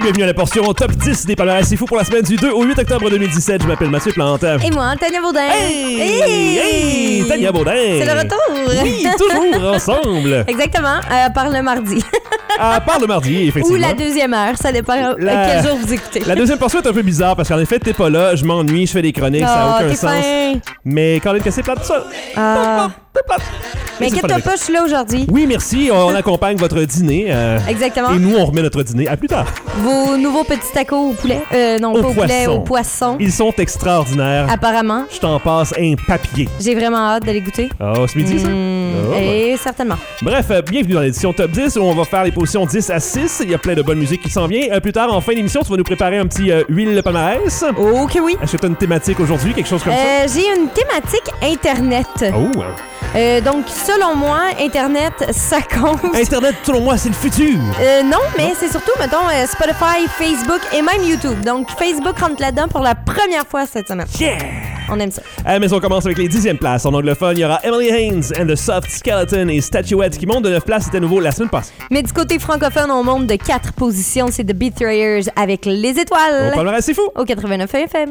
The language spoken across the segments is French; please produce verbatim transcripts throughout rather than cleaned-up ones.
bienvenue à la portion Top dix des palmarès C'est Fou pour la semaine du deux au huit octobre deux mille dix-sept. Je m'appelle Mathieu Plante. Et moi, Tania Baudin. Hey! Hey! Hey! Tania Baudin! C'est le retour! Oui, toujours ensemble! Exactement, euh, par le mardi. À part le mardi, effectivement. Ou la deuxième heure, ça dépend La... quel jour vous écoutez. La deuxième portion est un peu bizarre parce qu'en effet, t'es pas là, je m'ennuie, je fais des chroniques, oh, ça n'a aucun t'es sens. Fin. Mais Caroline Cassé plate ça. Ah. T'es plate. Mais inquiète-toi pas, je suis là aujourd'hui. Oui, merci. On accompagne votre dîner. Euh, Exactement. Et nous, on remet notre dîner à plus tard. Vos nouveaux petits tacos au poulet. Euh, non, au pas au poisson. poulet, au poisson. Ils sont extraordinaires. Apparemment. Je t'en passe un papier. J'ai vraiment hâte de les goûter. Oh, ce midi, mmh, ça? Oh, et ouais. certainement. Bref, euh, bienvenue dans l'édition Top dix où on va faire les positions dix à six. Il y a plein de bonne musique qui s'en vient. Euh, plus tard, en fin d'émission, tu vas nous préparer un petit euh, huile palmarès. Oh que oui. Est-ce que tu as une thématique aujourd'hui, quelque chose comme euh, ça? J'ai une thématique Internet. Oh! Euh, donc, selon moi, Internet, ça compte. Internet, selon moi, c'est le futur. Euh, non, mais c'est surtout, mettons, euh, Spotify, Facebook et même YouTube. Donc, Facebook rentre là-dedans pour la première fois cette semaine. Yeah! On aime ça. Euh, mais on commence avec les dixièmes places. En anglophone, il y aura Emily Haynes and the Soft Skeleton et Statuette qui montent de neuf places. C'était nouveau la semaine passée. Mais du côté francophone, on monte de quatre positions. C'est The Betrayers avec Les Étoiles. On parlera, c'est fou. Au quatre-vingt-neuf F M.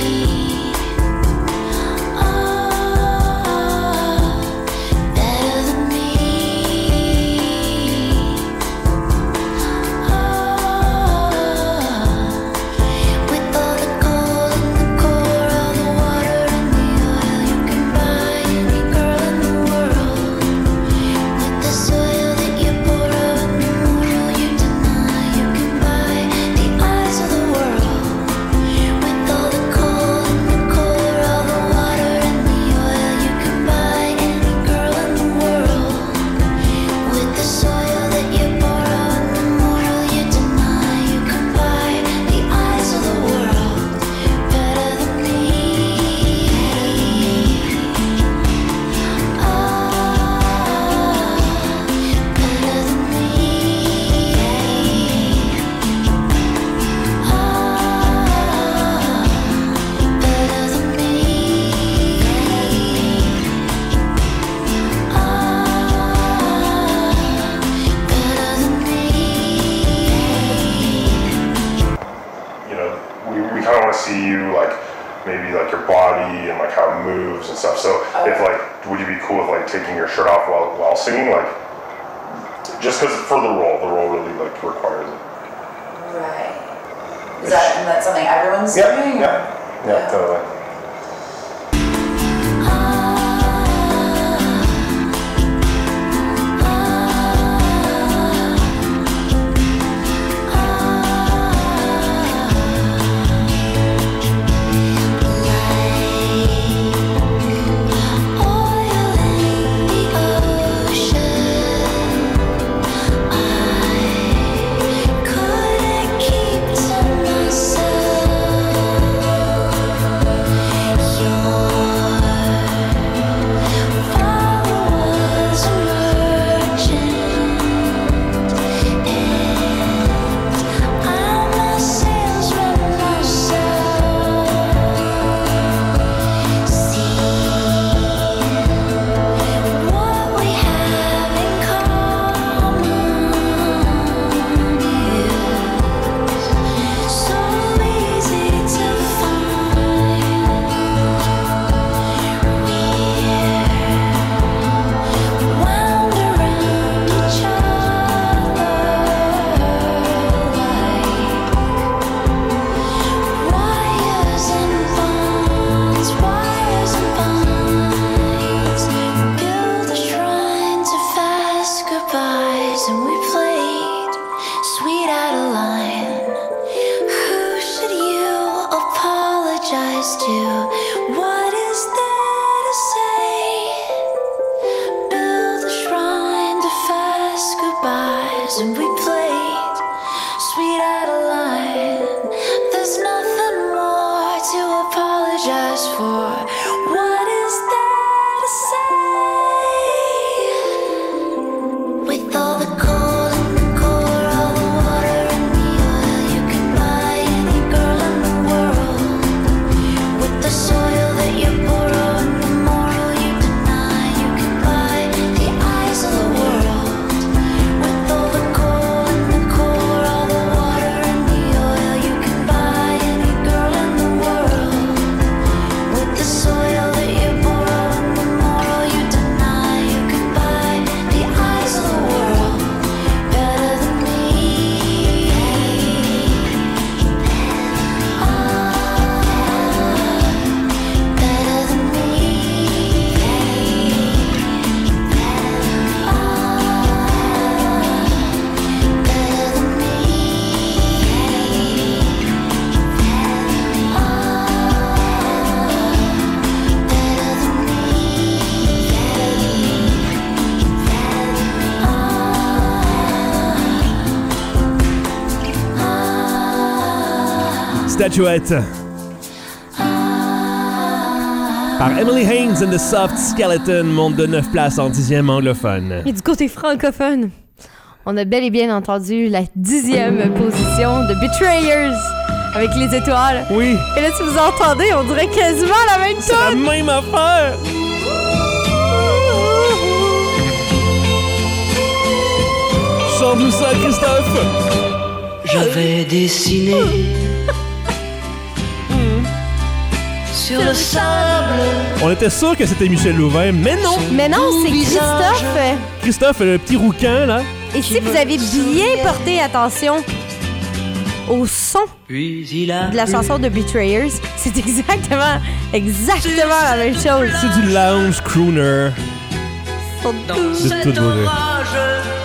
Better than maybe like your body and like how it moves and stuff. So okay. if like, would you be cool with like taking your shirt off while while singing, like just because for the role, the role really like requires it. Right. Is that and that's something everyone's yeah, doing? Yeah. Yeah. Yeah. Totally. Statuette par Emily Haynes and the Soft Skeleton monte de neuf places en dixième anglophone. Et du côté francophone, on a bel et bien entendu la dixième position de Betrayers avec Les Étoiles. Oui. Et là, si vous entendez, on dirait quasiment la même chose. C'est la même affaire. Chante-nous ça, Christophe. J'avais dessiné sur le sable. On était sûr que c'était Michel Louvain, mais non. Mais non, c'est Christophe. Christophe, le petit rouquin, là. Et si vous avez bien porté attention au son de la chanson de Betrayers, c'est exactement, exactement la même chose. C'est du lounge crooner. Dans cet orage,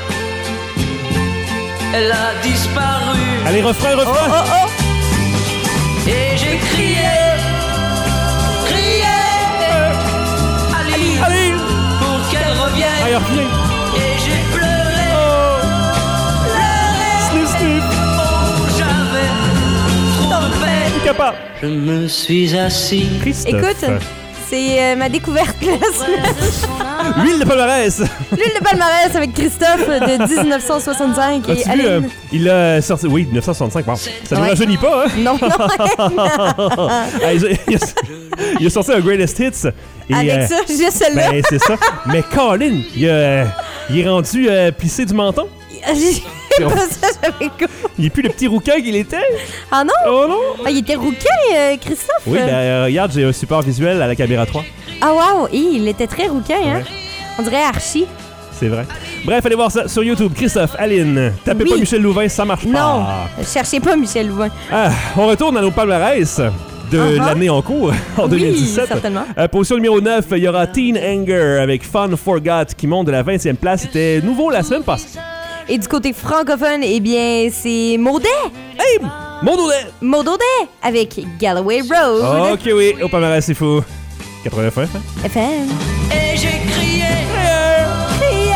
elle a disparu. Allez, refrain, refrain. Oh, oh, oh. Et j'ai crié, crié, Ali, Allez, pour qu'elle revienne. allez, reviens. Et j'ai pleuré, Oh, pleuré. sniff, sniff. Oh, j'avais trop de peine. T'es capable. Je me suis assis. Christophe. Écoute, c'est euh, ma découverte la semaine. Huile de palmarès. L'huile de palmarès avec Christophe de dix-neuf cent soixante-cinq et As-tu vu, euh, Aline. il a sorti... Oui, dix-neuf cent soixante-cinq, bon. Ça ne Ouais. rajeunit pas, hein? Non, non. Hey, il, a, il a sorti un Greatest Hits. Et, Avec euh, ça, juste celle-là. Ben, c'est ça. Mais Colin, il, a, il est rendu euh, plissé du menton. J'ai- attention. Ça, j'avais goût. Il est plus le petit rouquin qu'il était. Ah non? Oh non. Ah, il était rouquin, euh, Christophe? Oui, ben euh, regarde, j'ai un support visuel à la caméra trois. Ah wow, Hi, il était très rouquin, hein? Ouais. On dirait Archie. C'est vrai. Bref, allez voir ça sur YouTube. Christophe, Aline, tapez Oui. pas Michel Louvain, ça marche pas. Non, cherchez pas Michel Louvain. Ah, on retourne à nos palmarès de Uh-huh. l'année en cours, en deux mille dix-sept. Oui, certainement. Euh, position numéro neuf, il y aura Teen Anger avec Fun Forgot qui monte de la vingtième place. C'était nouveau la semaine passée. Et du côté francophone, eh bien, c'est Maudet. Hey, mon Audet! Maudaudet avec Galloway Road. Ok, oui, au palmarès, c'est fou. quatre-vingt-neuf, hein? F M. Et j'ai crié, Criez,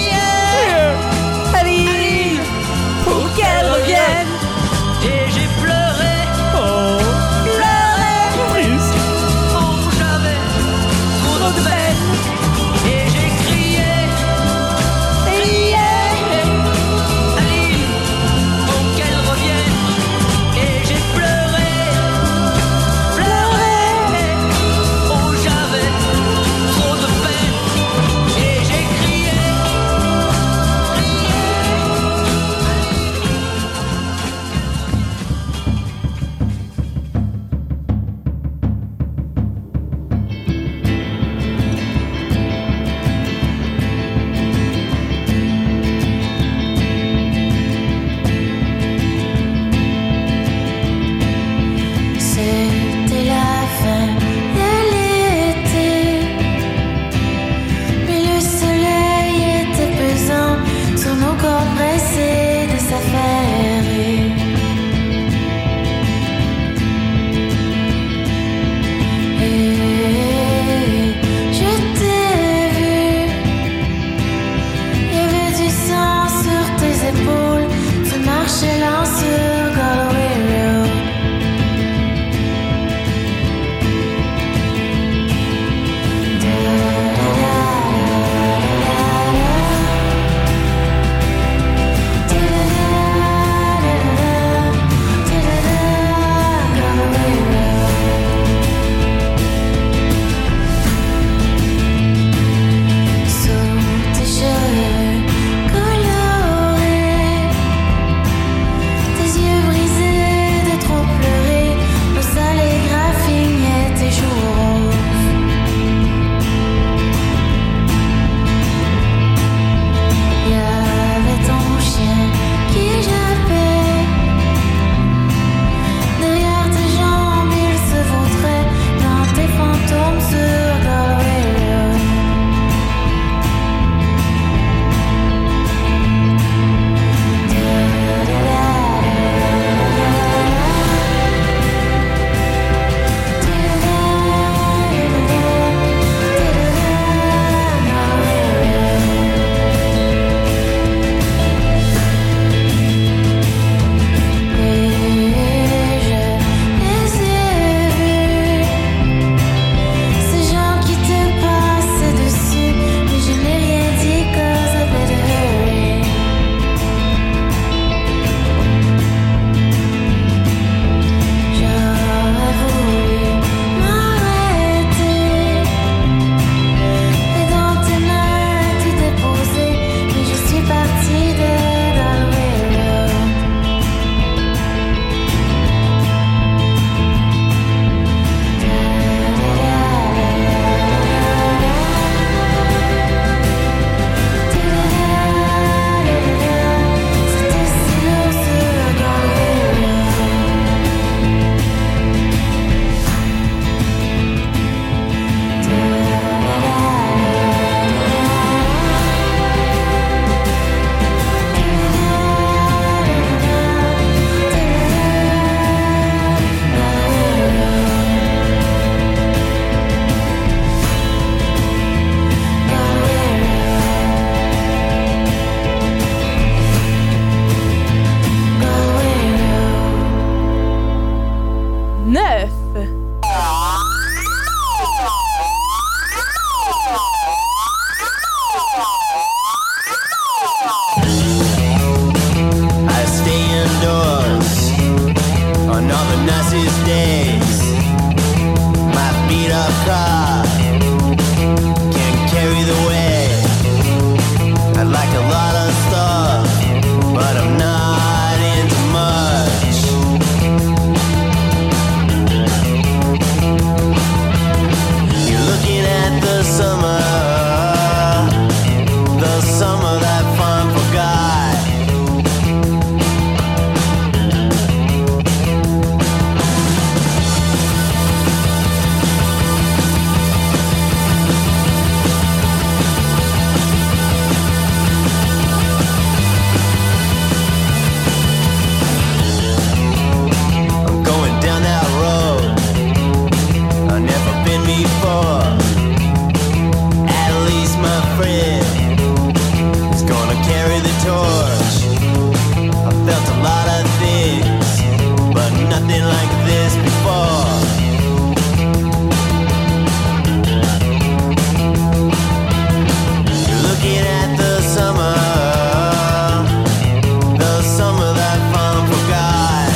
allez, pour qu'elle revienne. et j'ai pleuré, Oh, Pleurez, triste. oh j'avais trop de peine. Et j'ai crié, criez. Aline, pour qu'elle revienne. Et j'ai pleuré, pleuré, oh j'avais trop de peine. torch. I felt a lot of things, but nothing like this before. You're looking at the summer, the summer that fun forgot.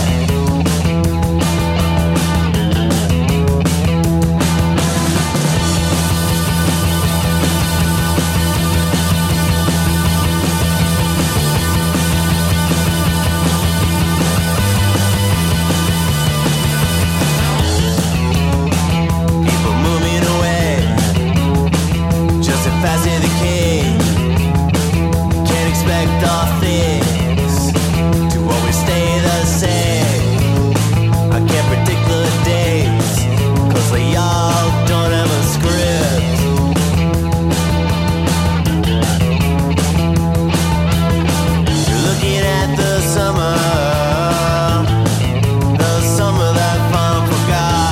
Fast as the king, can't expect all things to always stay the same. I can't predict the days, cause they all don't have a script. You're looking at the summer, the summer that fun forgot.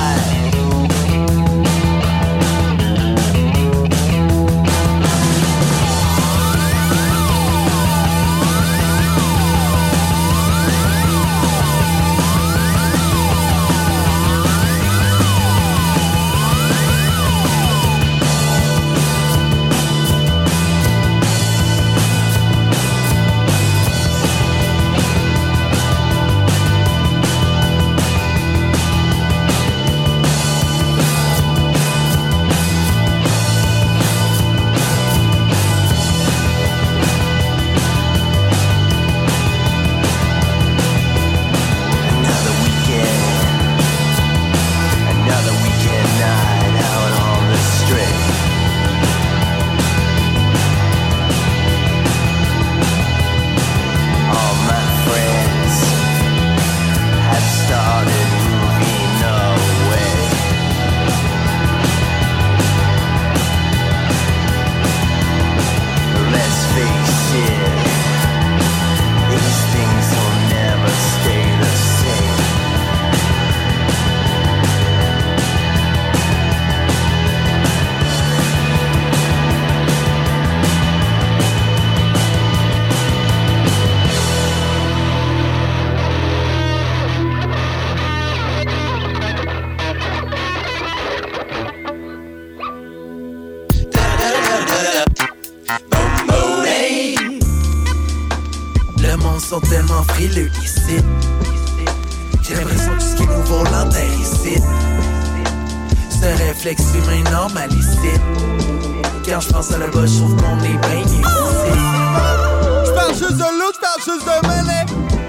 Sont tellement frileux ici. J'ai l'impression que tout ce qui est nouveau l'enterre ici. Ce réflexe humain normal ici. Quand je pense à là-bas, je trouve qu'on est bien ici. J'parle juste de l'eau, j'parle juste de mêlée.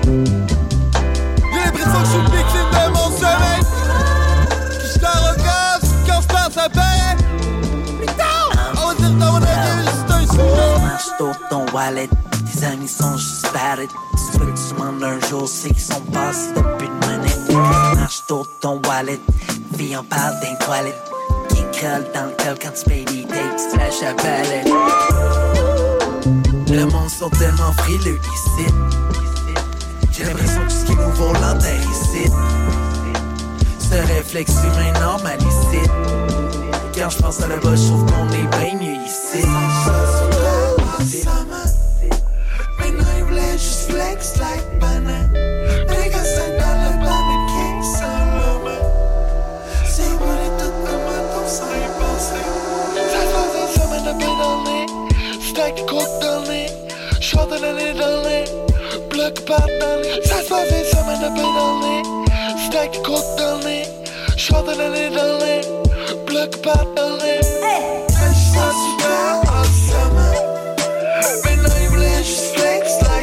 J'ai l'impression que je suis une victime de mon sommeil. J'suis arrogant quand j'pense à paix. On va dire dans mon avis, juste un sujet. Mange tout ton wallet. Tes amis sont juste bad. Ceux que tu demandes un jour, c'est qu'ils sont passés depuis une minute. Marche tout ton wallet, vie en parle d'un toilette. Qui colle dans le col quand tu payes des dates, tu flashes à balai. Le monde sont tellement frileux ici. J'ai l'impression que tout ce qui est nouveau l'enterre ici. Ce réflexe humain normal ici. Quand je pense à là-bas, je trouve qu'on est bien mieux ici. Just flex like banana. Niggas said dans le banana King Solomon. C'est moi les tout de matin sans y penser. Ça se passe ça mène un peu dans le nez. Stack de coke dans le nez. Short de l'année dans le nez. Bloc pas dans le nez. Ça se passe ça mène un peu dans le nez. Stack de coke dans le nez. Short de l'année dans le nez. Bloc pas dans le nez. Ça super awesome. Maintenant il voulait juste flex like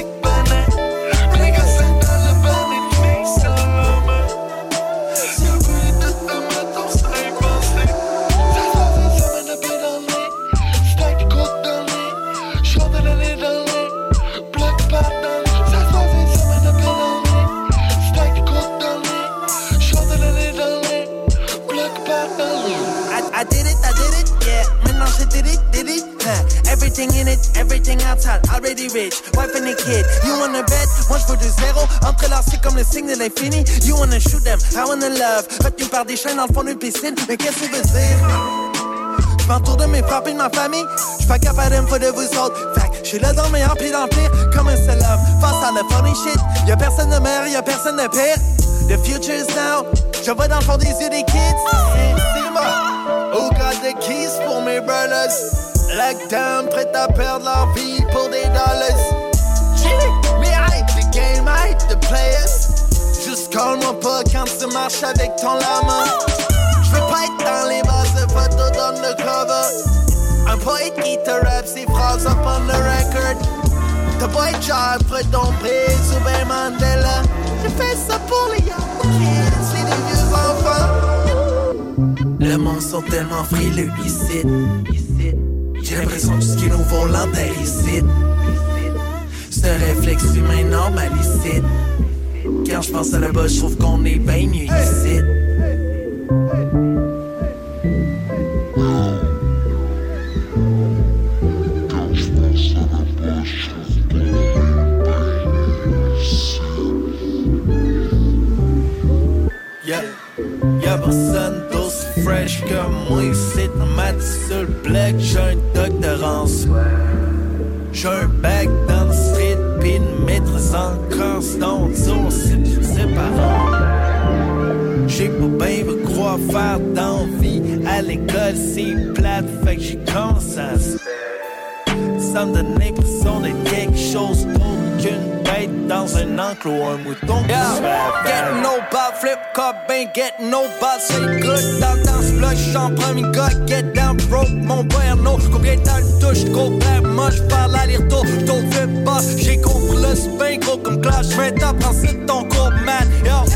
everything in it, everything outside, already rich, wife and a kid. You wanna bet? Moi je veux du zéro, entrelacé comme le signe de l'infini. You wanna shoot them, I wanna love. Retenu par des chaînes dans le fond d'une piscine, mais qu'est-ce que ça veut dire? J'm'entoure de mes frères et de ma famille, j'suis pas capable de me foutre de vous autres. Fait J'suis là dans le meilleur pis dans le pire, comme un seul homme. Face à la funny shit, y'a personne de meilleur, y'a personne de pire. The future's now, je vois dans le fond des yeux des kids. C'est moi, who got the keys pour mes brothers? Lockdown, prêt à perdre leur vie pour des dollars. Mais hype, the game hype, the players. Juste call-moi pas quand tu marches avec ton lama. J'veux pas être dans les bases de photos dans le cover. Un poète qui te rappe ses phrases up on the record. T'as pas être genre près ton prise ou ben Mandela. J'ai fait ça pour les young kids, c'est des vieux enfants. Le monde sont tellement frileux ici. J'ai l'impression que tout ce qui est nouveau l'enterre ici. Ce réflexe humain normalisé. Quand je pense à la bas, je trouve qu'on est bien mieux ici. Yeah, y'a personne d'aussi fresh que moi ici. Dans ma seule black, j'ai un doctorance. J'ai un bac dans le street, pis une maîtrise encore, sinon on c'est ses parents. J'ai pas bien vu quoi faire dans la vie. À l'école, c'est plate, fait que j'ai commencé à se faire. Ça me donne l'impression d'être quelque chose d'autre qu'une bête dans un enclos, un mouton qui se fait faire. Get no ball, flip cup, ben get no ball, c'est good. Dans le dance block, j'en premier gars, get down broke, mon no. Combien de temps le touche, gros père, moi j'parle aller-retour, j't'en fais pas. J'ai compris le spin, gros comme clash, j'vais t'apprendre c'est ton cours, man. Yo,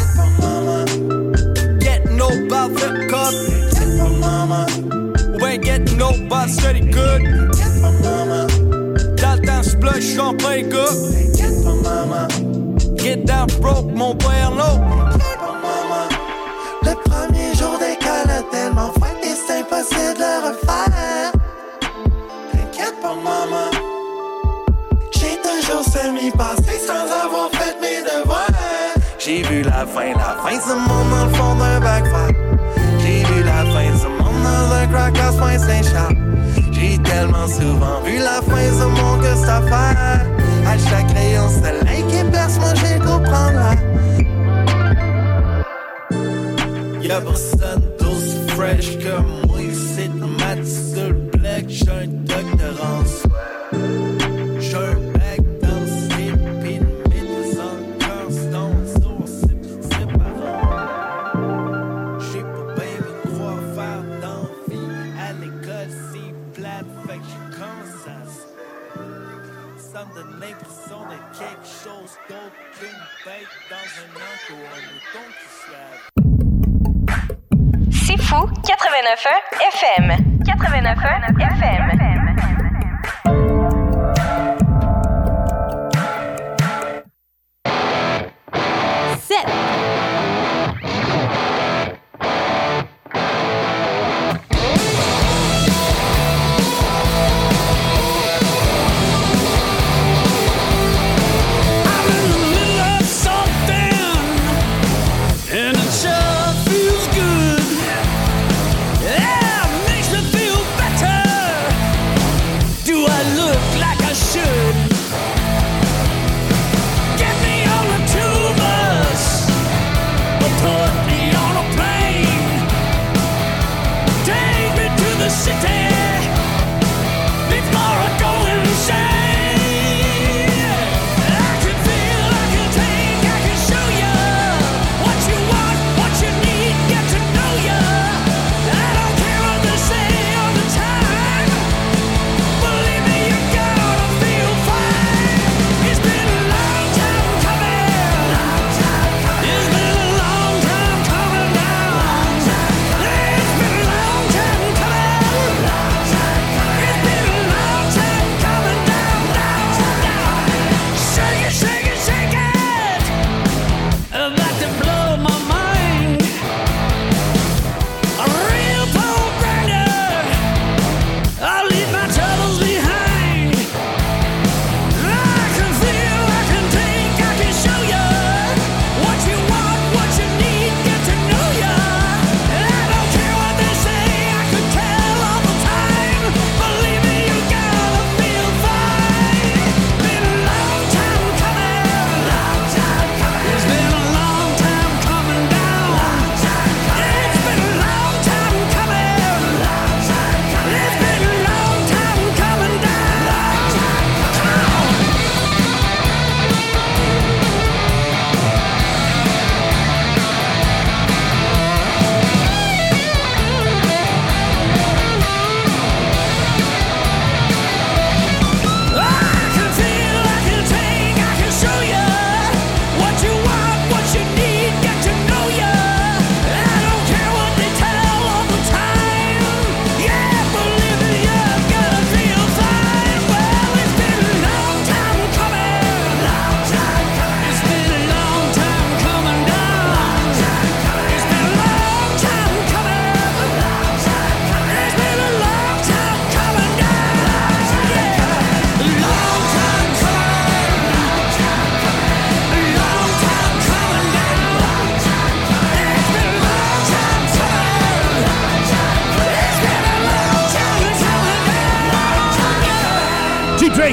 get no ball, flip cup, get my mama. Ben get no ball, c'est good. Get my mama. Dans le temps j'bloque, j'en premier gars. Get my mama. Get down broke, mon père, no. Get my mama. Le premier jour d'école a tellement fouet et c'est impossible de le refaire. T'inquiète pas, maman. J'ai toujours semi-passé sans avoir fait mes devoirs. J'ai vu la fin, la fin de ce monde dans le fond d'un backfire. J'ai vu la fin de ce monde dans un crack à Saint-Charles. J'ai tellement souvent vu la fin de ce monde que c'est à faire. À chaque rayon soleil qui perce, moi j'ai comprendre là. Y'a personne d'aussi fresh que moi ici. Dans ma seule black, j'ai un doctorance. J'ai un bac dans le slip, pis une maîtrise encore, sinon on c'est ses parents. J'ai pas bien vu quoi faire dans la vie. À l'école, c'est plate, fait que j'ai commencé à se faire. Ça me donne l'impression d'être quelque chose d'autre qu'une bête dans un enclos, un mouton qui se lave. C'est fou, quatre-vingt-neuf un F M. quatre-vingt-neuf un F M. Sept. Feels good. Yeah, makes me feel better.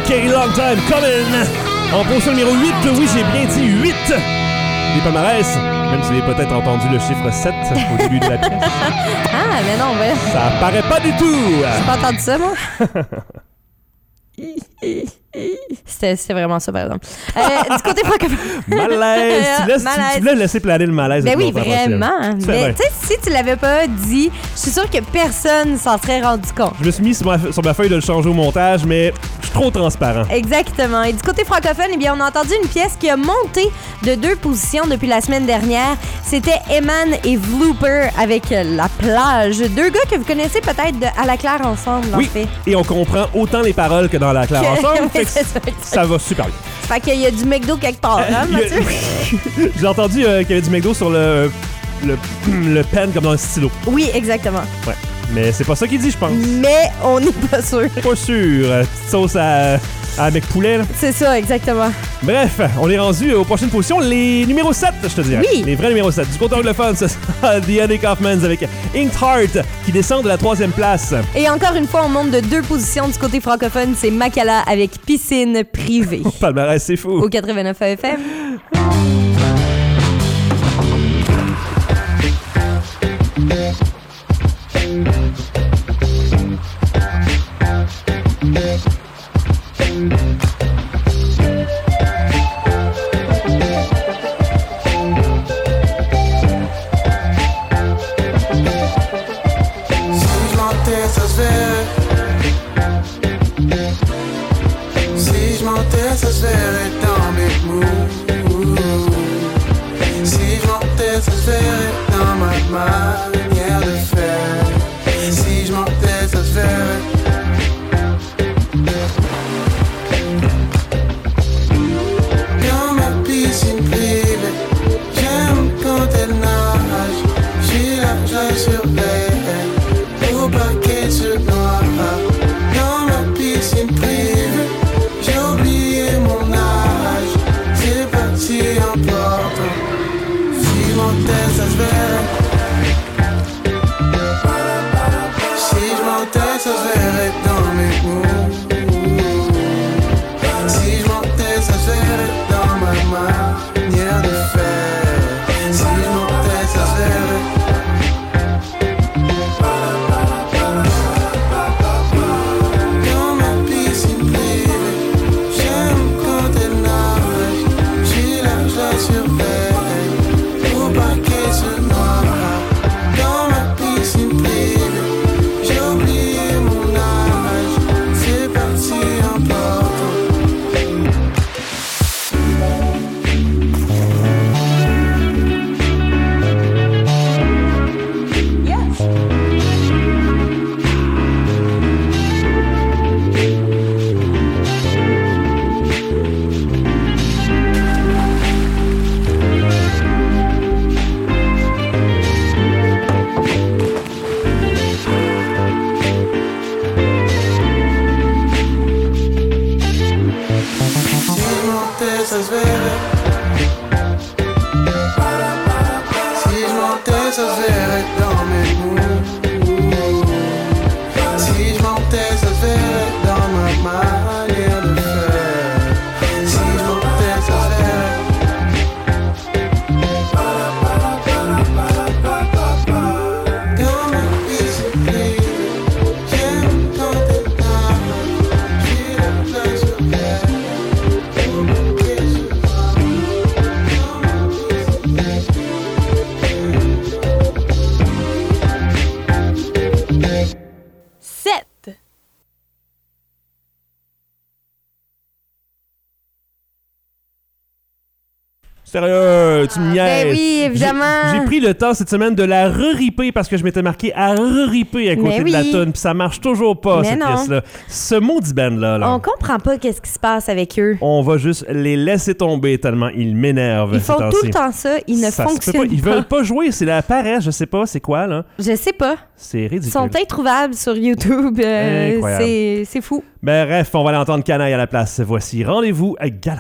OK, long time coming. En position numéro huit, oui, j'ai bien dit huit. Les palmarès, même si vous avez peut-être entendu le chiffre sept au début de la pièce. Ah, mais non, ouais. Ça apparaît pas du tout. J'ai pas entendu ça, moi. C'était, c'était vraiment ça, par exemple. Euh, du côté francophone. Malaise. Tu, laisses, malaise. Tu, tu voulais laisser planer le malaise. Ben oui, vraiment. Mais tu sais, si tu l'avais pas dit, je suis sûre que personne s'en serait rendu compte. Je me suis mis sur ma, sur ma feuille de le changer au montage, mais je suis trop transparent. Exactement. Et du côté francophone, eh bien, on a entendu une pièce qui a monté de deux positions depuis la semaine dernière. C'était Eman et Vlooper avec La Plage. Deux gars que vous connaissez peut-être de À la Claire ensemble, en oui, fait. Et on comprend autant les paroles que dans La Claire ensemble. Fait que ça, ça va super bien. Fait qu'il y a du McDo quelque part, hein, Mathieu? J'ai entendu euh, qu'il y avait du McDo sur le, le, le pen comme dans un stylo. Oui, exactement. Ouais. Mais c'est pas ça qu'il dit, je pense. Mais on n'est pas sûr. Pas sûr. Euh, petite sauce à, à McPoulet, là. C'est ça, exactement. Bref, on est rendu aux prochaines positions. Les numéros sept, je te dirais. Oui. Les vrais numéros sept. Du côté anglophone, c'est The Andy Kaufmans avec Inked Heart qui descend de la troisième place. Et encore une fois, on monte de deux positions du côté francophone. C'est Makala avec Piscine privée. Palmarès, c'est fou. Au quatre-vingt-neuf F M. Si je mentais, ça se verrait dans mes mots. Si je mentais, ça se verrait dans ma manière de faire. Si je mentais, ça se verrait. Dans ma piscine privée, j'aime quand elle nage. J'suis là, je la surveille. Au paquet se noie. Dans ma piscine privée, j'ai oublié mon âge. C'est pas si important. Si je mentais, ça se verrait. Si je mentais, ça se verrait dans mes mots. Si je mentais, ça se verrait dans ma manière de faire. Si je mentais, ça se verrait. Dans ma piscine privée, j'aime quand elle nage. J'suis là, je la surveille. Au paquet se noie. Dans ma piscine privée, j'ai oublié mon âge. C'est pas si important. Si je mentais, ça se verrait. Si je mentais, ça se verrait dans mes mots. Si je mentais, ça se verrait dans ma manière de faire. Si je mentais, ça se verrait. Dans ma piscine privée, j'aime quand elle nage. J'suis là, je la surveille. sept. Sérieux, tu me niaises. Ben oui, évidemment. J'ai, j'ai pris le temps cette semaine de la re-ripper parce que je m'étais marqué à re-ripper à côté Mais de la oui. toune, puis ça marche toujours pas, Mais cette non. pièce-là. Ce maudit band-là, là, On comprend pas qu'est-ce qui se passe avec eux. on va juste les laisser tomber tellement ils m'énervent. Ils ces font tout temps-ci. le temps ça, ils ne Ça se peut fonctionnent pas. Ils pas. veulent pas jouer, c'est la paresse, je sais pas, c'est quoi, là? Je sais pas. C'est Ils ridicule. sont introuvables sur YouTube. euh, Incroyable. c'est, c'est fou. Ben, bref, on va aller entendre Canaille à la place. Voici Rendez-vous à Galant.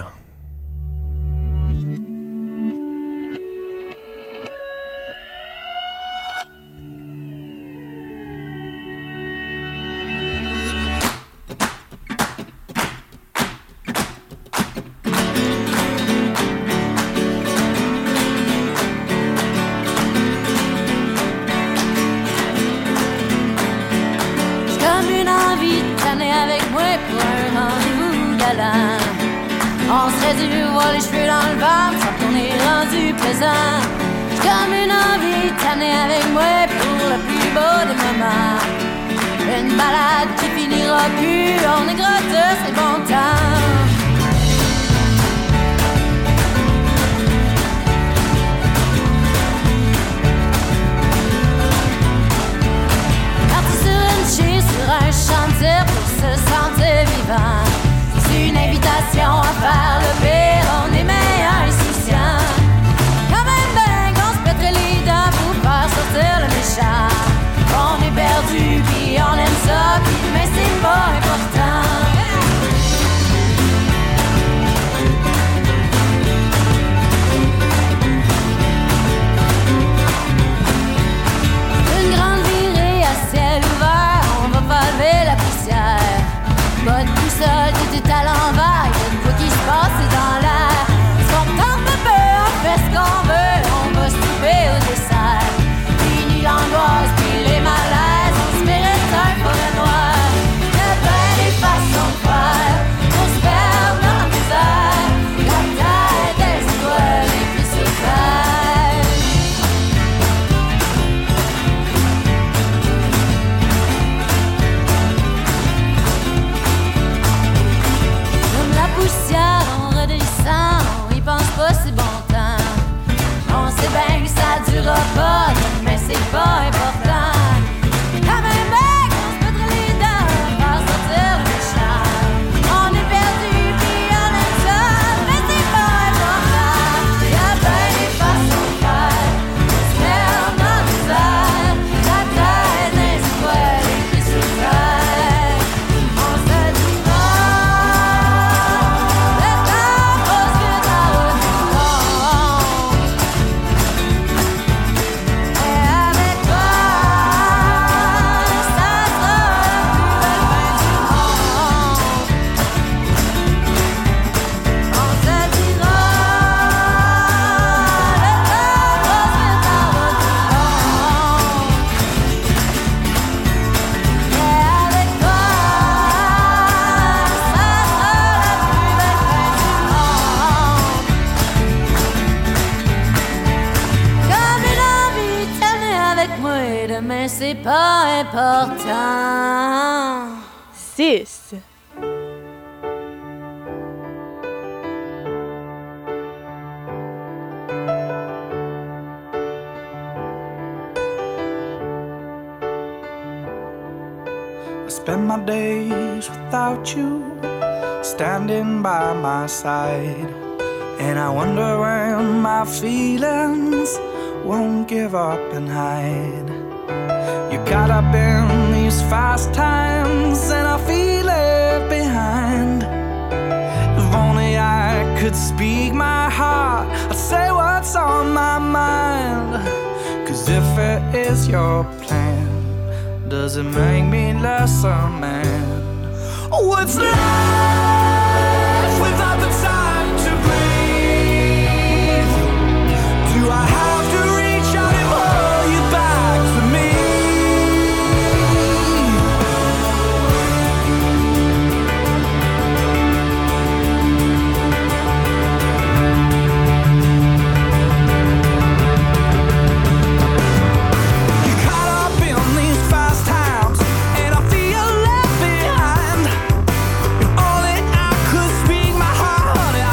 volant. On serait dû voir les cheveux dans le vent, sans qu'on est rendu présent. J'ai comme une envie de t'amener avec moi pour le plus beau des moments. Une balade qui finira plus, on est gratteux, c'est bon temps. Sur un chantier pour se sentir vivant. C'est une invitation à faire le pire. On est meilleur insouciant. Quand même ben qu'on se pèterait les dents pour faire sortir le méchant. On est perdu puis on aime ça puis mais c'est pas important. Une grande virée à ciel ouvert. Lever la poussière. Pas de boussole, tout est à l'envers. Y'a de quoi qui se passe, c'est dans l'air. Ce qu'on tente de peu, on fait ce qu'on veut. On va se couper au dessert. Fini l'angoisse, puis les malaises. On se mérite un forêt noir. Y'a ben des façons de faire. On se perd dans la misère. La tête des étoiles et puis sur terre. Poussière, on redescend, on y pense pas, c'est bon temps. On sait bien que ça durera pas, mais c'est pas important. Quand même mec, on se pèterait les dents, faire sortir le méchant. On est perdu, puis on aime ça, mais c'est pas important. Y'a ben des façons de faire, on se perd dans le misère. La tête des étoiles et puis sous terre. On se dit pas. Mais c'est pas important. six. I spend my days without you, standing by my side. And I wonder when my feelings won't give up and hide. You got up in these fast times and I feel it behind. If only I could speak my heart, I'd say what's on my mind. Cause if it is your plan, does it make me less a man? What's life without the time to breathe? Do I have to reach out and hold you back to me? If only I could speak my heart,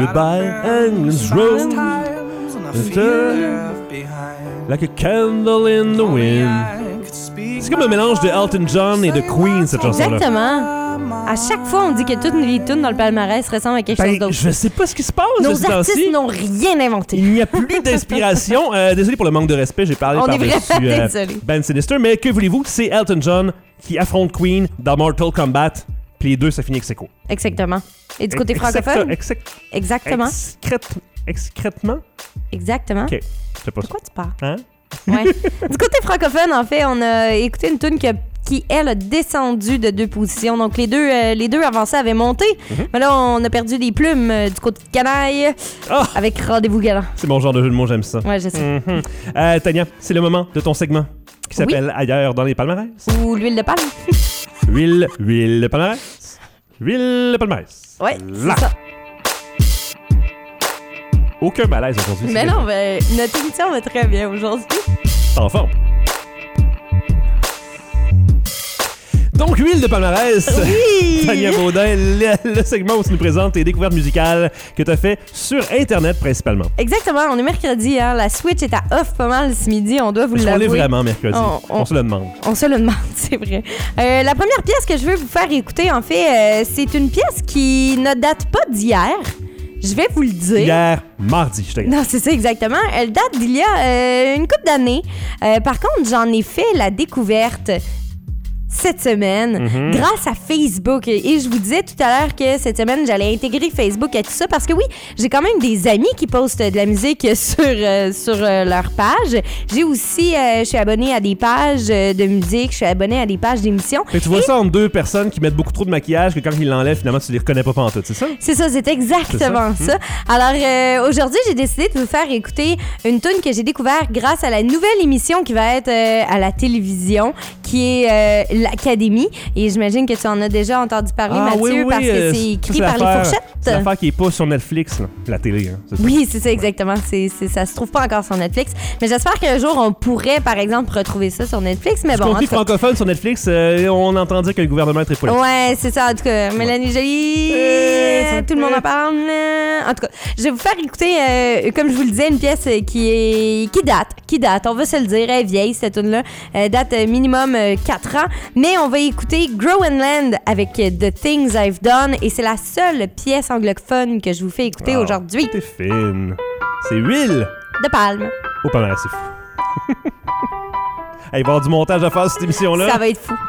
by England's road, like a candle in the wind. C'est comme un mélange de Elton John et de Queen, cette chanson-là. Exactement. À chaque fois, on dit que toutes les tunes dans le palmarès ressemblent à quelque ben, chose d'autre. Je sais pas ce qui se passe. Nos artistes n'ont rien inventé. Il n'y a plus d'inspiration. euh, désolé pour le manque de respect, j'ai parlé on par-dessus euh, Ben Sinister, mais que voulez-vous, c'est Elton John qui affronte Queen dans Mortal Kombat, puis les deux, ça finit avec Seco. Exactement. Et du côté Exact- francophone? exact- Exactement. Excrète- Excrètement? Exactement. OK. Je sais pas De quoi tu parles? Hein? Ouais. Du côté francophone, en fait, on a écouté une tune qui, a, qui, elle, a descendu de deux positions. Donc, les deux, euh, les deux avancés avaient monté. Mm-hmm. Mais là, on a perdu des plumes euh, du côté de Canaille oh! avec Rendez-vous galant. C'est mon genre de jeu de mots, j'aime ça. Ouais, je sais. Mm-hmm. Euh, Tania, c'est le moment de ton segment qui s'appelle oui. Ailleurs dans les palmarès. Ou l'huile de palme. Huile, huile de palmarès. Huile de palmarès. Ouais, là. c'est ça. Aucun malaise aujourd'hui. Mais non, mais notre émission va très bien aujourd'hui. En forme. Donc, huile de palmarès. Oui! Tania Baudin, le, le segment où tu nous présentes tes découvertes musicales que tu as fait sur Internet principalement. Exactement. On est mercredi, hein. La Switch est à off pas mal ce midi. On doit vous l'avouer. On est vraiment mercredi. On, on, on se le demande. On se le demande, c'est vrai. Euh, la première pièce que je veux vous faire écouter, en fait, euh, c'est une pièce qui ne date pas d'hier. Je vais vous le dire. Hier, mardi, je te Non, c'est ça, exactement. Elle date d'il y a euh, une couple d'années. Euh, par contre, j'en ai fait la découverte cette semaine mm-hmm. grâce à Facebook. Et je vous disais tout à l'heure que cette semaine, j'allais intégrer Facebook à tout ça parce que oui, j'ai quand même des amis qui postent de la musique sur, euh, sur euh, leur page. J'ai aussi, euh, je suis abonnée à des pages de musique, je suis abonnée à des pages d'émissions. Et tu vois et... ça entre deux personnes qui mettent beaucoup trop de maquillage que quand ils l'enlèvent, finalement, tu les reconnais pas pantoute, c'est ça? C'est ça, c'est exactement c'est ça. ça. Mmh. Alors, euh, aujourd'hui, j'ai décidé de vous faire écouter une tune que j'ai découverte grâce à la nouvelle émission qui va être euh, à la télévision, qui est euh, l'Académie. Et j'imagine que tu en as déjà entendu parler, ah, Mathieu, oui, oui, parce que euh, c'est écrit c'est par les fourchettes. C'est l'affaire qui est pas sur Netflix, là, la télé. Hein, c'est oui, c'est ça, exactement. C'est, c'est, ça se trouve pas encore sur Netflix. Mais j'espère qu'un jour, on pourrait, par exemple, retrouver ça sur Netflix. Mais du bon, contenu francophone sur Netflix, euh, on entend dire que le gouvernement est très politique. Ouais, c'est ça. En tout cas, Mélanie Joly, euh, tout le monde en parle. En tout cas, je vais vous faire écouter, euh, comme je vous le disais, une pièce qui est qui date, qui date. On va se le dire, elle est vieille, cette tune-là. Elle date minimum euh, quatre ans. Mais on va écouter Groenland avec The Things I've Done et c'est la seule pièce anglophone que je vous fais écouter oh, aujourd'hui. T'es fine. C'est huile de palme. Au palmarès, c'est fou. Il va y avoir du montage à faire sur cette émission-là. Ça va être fou.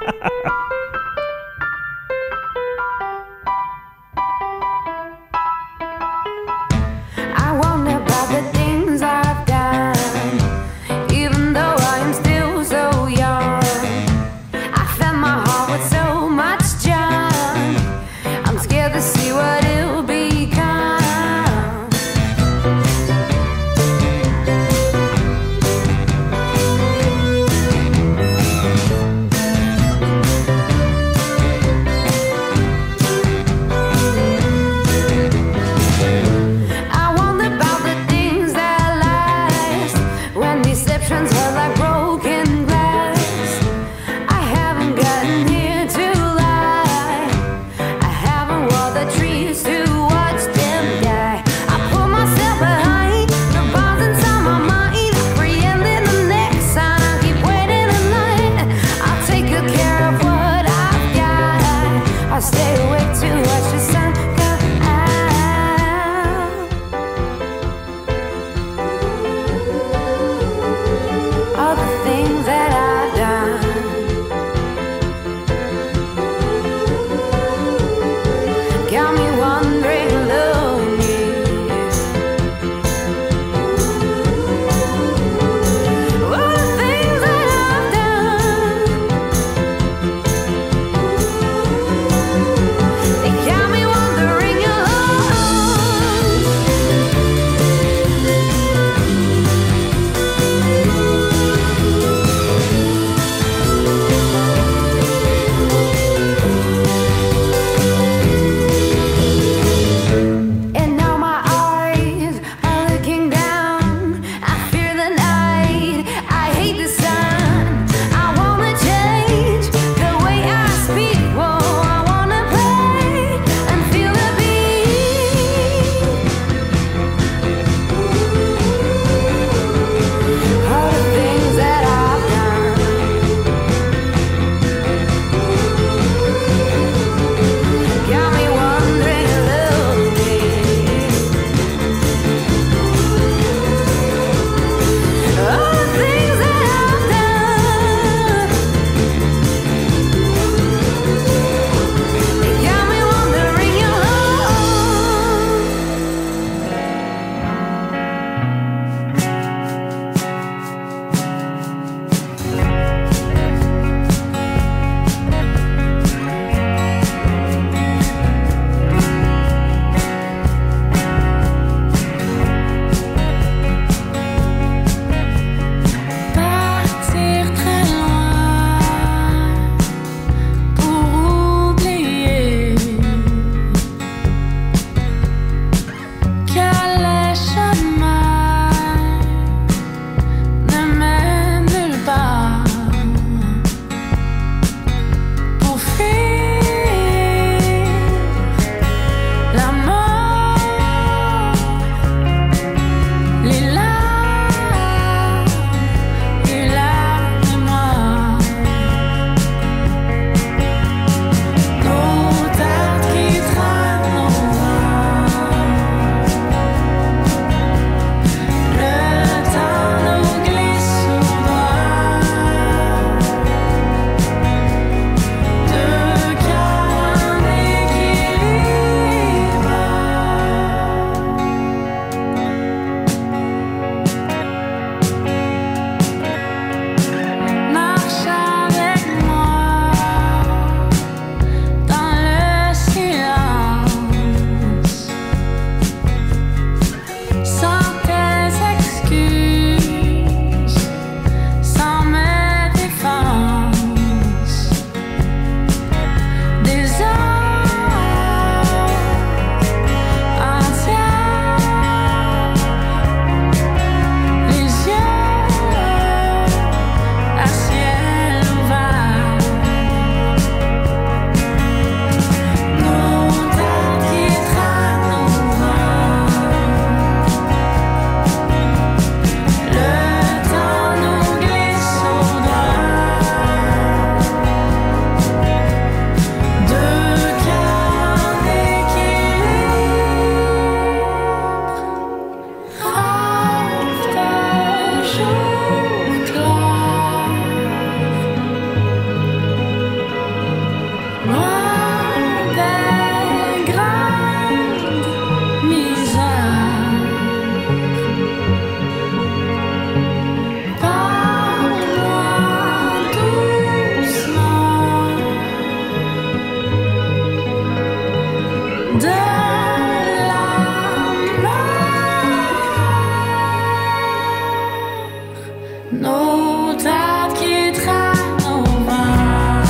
Nos têtes qui traînent au vent.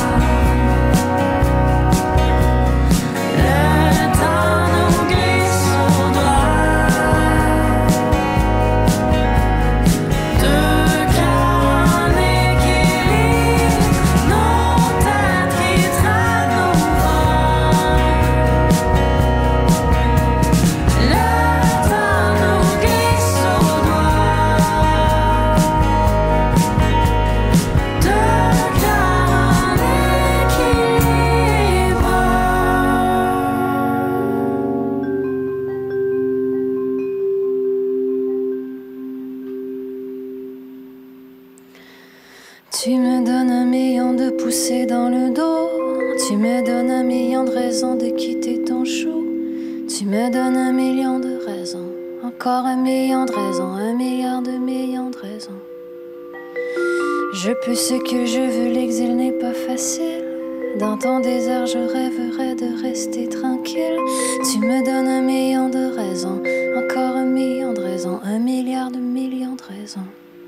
Le temps nous glisse au doigt. Deux cœurs en équilibre. Nos têtes qui traînent au vent. Le temps nous glisse au doigt. Tu me donnes un million de poussées dans le dos. Tu me donnes un million de raisons de quitter ton chou. Tu me donnes un million de raisons. Encore un million de raisons. Un milliard de millions de raisons. Je peux ce que je veux, l'exil n'est pas facile. Dans ton désert, je rêverais de rester tranquille. Tu me donnes un million de raisons. Encore un million de raisons. Un milliard de millions de raisons.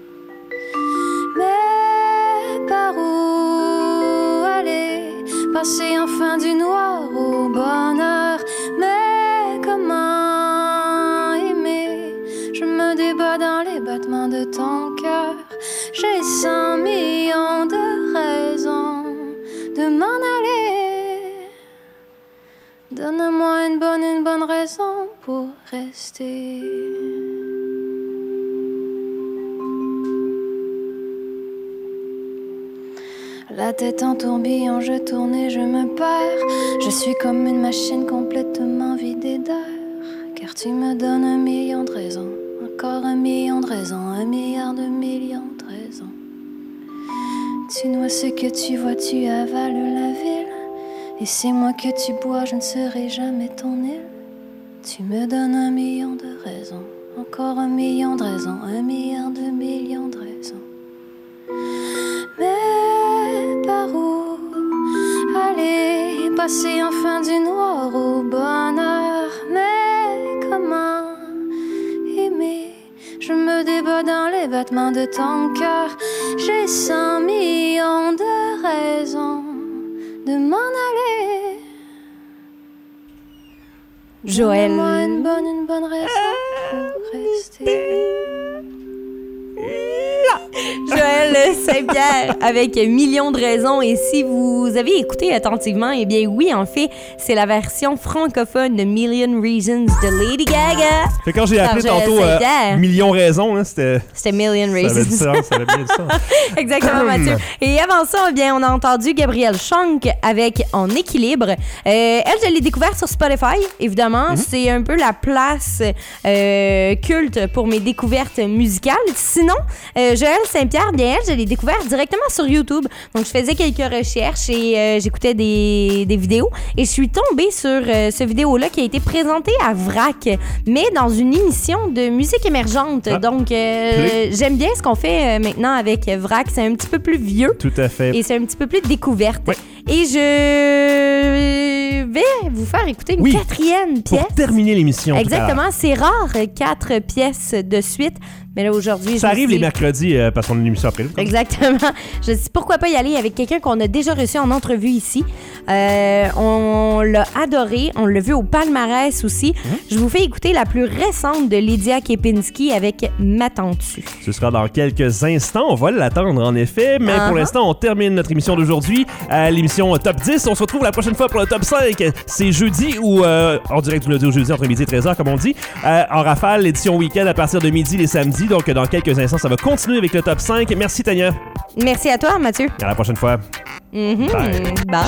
Mais par où aller? Passer enfin du noir au bonheur. Mais comment aimer? Je me débat dans les battements de ton cœur. J'ai cent millions de raisons de m'en aller. Donne-moi une bonne, une bonne raison pour rester. La tête en tourbillon, je tourne et je me perds. Je suis comme une machine complètement vidée d'air. Car tu me donnes un million de raisons. Encore un million de raisons. Un milliard de millions de raisons. Tu noies ce que tu vois, tu avales la ville. Et c'est moi que tu bois, je ne serai jamais ton île. Tu me donnes un million de raisons. Encore un million de raisons. Un milliard de millions de raisons. Mais par où aller? Passer enfin du noir au bonheur. Mais comment aimer? Je me débat dans les battements de ton cœur. J'ai cent millions de raisons de m'en aller. Joël. Donne-moi une bonne, une bonne raison pour rester. Joël Saint-Pierre avec Millions de raisons. Et si vous avez écouté attentivement, eh bien oui, en fait, c'est la version francophone de Million Reasons de Lady Gaga. Fait quand j'ai appelé Par tantôt Joël euh, Saint-Pierre. Millions raisons, hein, c'était... C'était Million Ça avait Reasons. du sens, ça avait bien du sens. Exactement, Mathieu. Et avant ça, eh bien, on a entendu Gabrielle Schunk avec En équilibre. Euh, elle, je l'ai découverte sur Spotify, évidemment. Mm-hmm. C'est un peu la place euh, culte pour mes découvertes musicales. Sinon, euh, Joël Saint-Pierre, bien elle, je l'ai découverte directement sur YouTube. Donc, je faisais quelques recherches et euh, j'écoutais des, des vidéos. Et je suis tombée sur euh, ce vidéo-là qui a été présenté à Vrac, mais dans une émission de musique émergente. Ah. Donc, euh, j'aime bien ce qu'on fait euh, maintenant avec Vrac. C'est un petit peu plus vieux. Tout à fait. Et c'est un petit peu plus découverte. Oui. Et je vais vous faire écouter une oui, quatrième pièce. Pour terminer l'émission. Exactement. C'est rare, quatre pièces de suite. Mais là, aujourd'hui, ça arrive dis... les mercredis euh, parce qu'on a une émission après. Exactement. Je me dis pourquoi pas y aller avec quelqu'un qu'on a déjà reçu en entrevue ici. Euh, on l'a adoré. On l'a vu au palmarès aussi. Mmh. Je vous fais écouter la plus récente de Lydia Kepinski avec M'attends-tu. Ce sera dans quelques instants. On va l'attendre en effet. Mais uh-huh. pour l'instant, on termine notre émission d'aujourd'hui. Euh, l'émission Top dix. On se retrouve la prochaine fois pour le Top cinq. C'est jeudi ou euh, en direct du lundi au jeudi entre midi et treize heures, comme on dit. Euh, en rafale, l'édition week-end à partir de midi les samedis. Donc, dans quelques instants, ça va continuer avec le top cinq. Merci, Tania. Merci à toi, Mathieu. À la prochaine fois. Mm-hmm. Bye. Bye.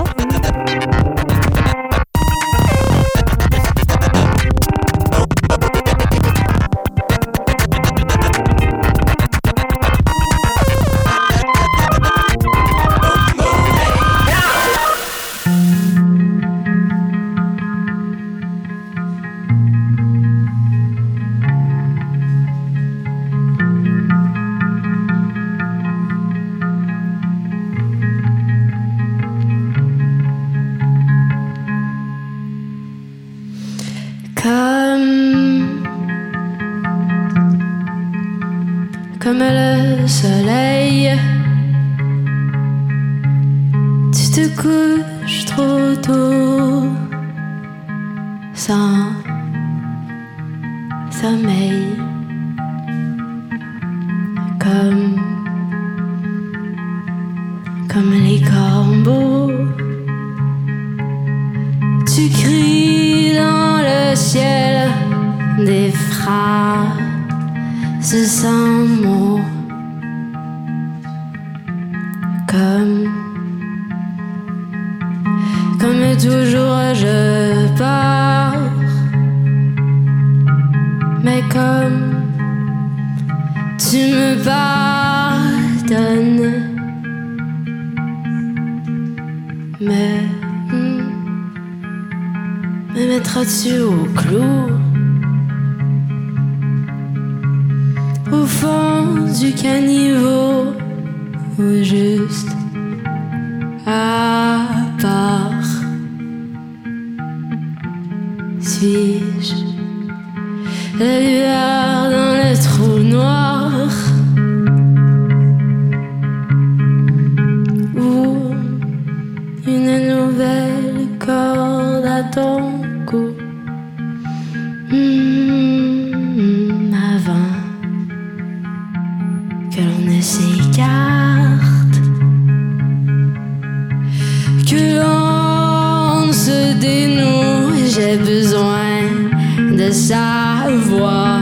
Comme le le soleil. Tu te couches trop tôt, sans sommeil, comme comme les corbeaux. Tu cries dans le ciel des phrases sans mots, comme comme toujours je pars, mais comme tu me pardonnes, mais me mettras-tu au clou, au fond du caniveau, ou juste à part? Suis-je la lueur dans le trou noir, ou une nouvelle corde à ton cou? Mmh, avant que l'on ne s'écarte, que l'on se dénoue, j'ai besoin de savoir.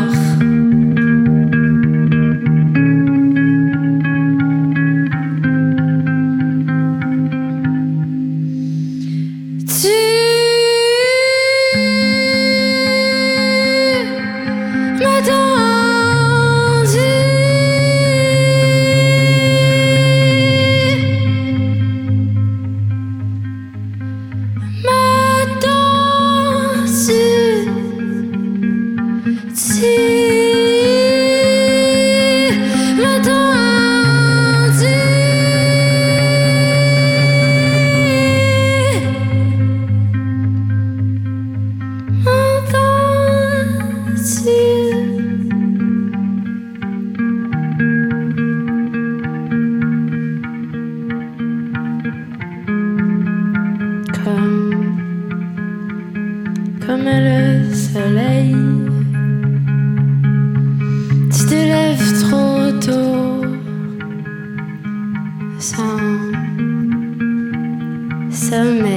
Comme le soleil, tu te lèves trop tôt, sans sommeil.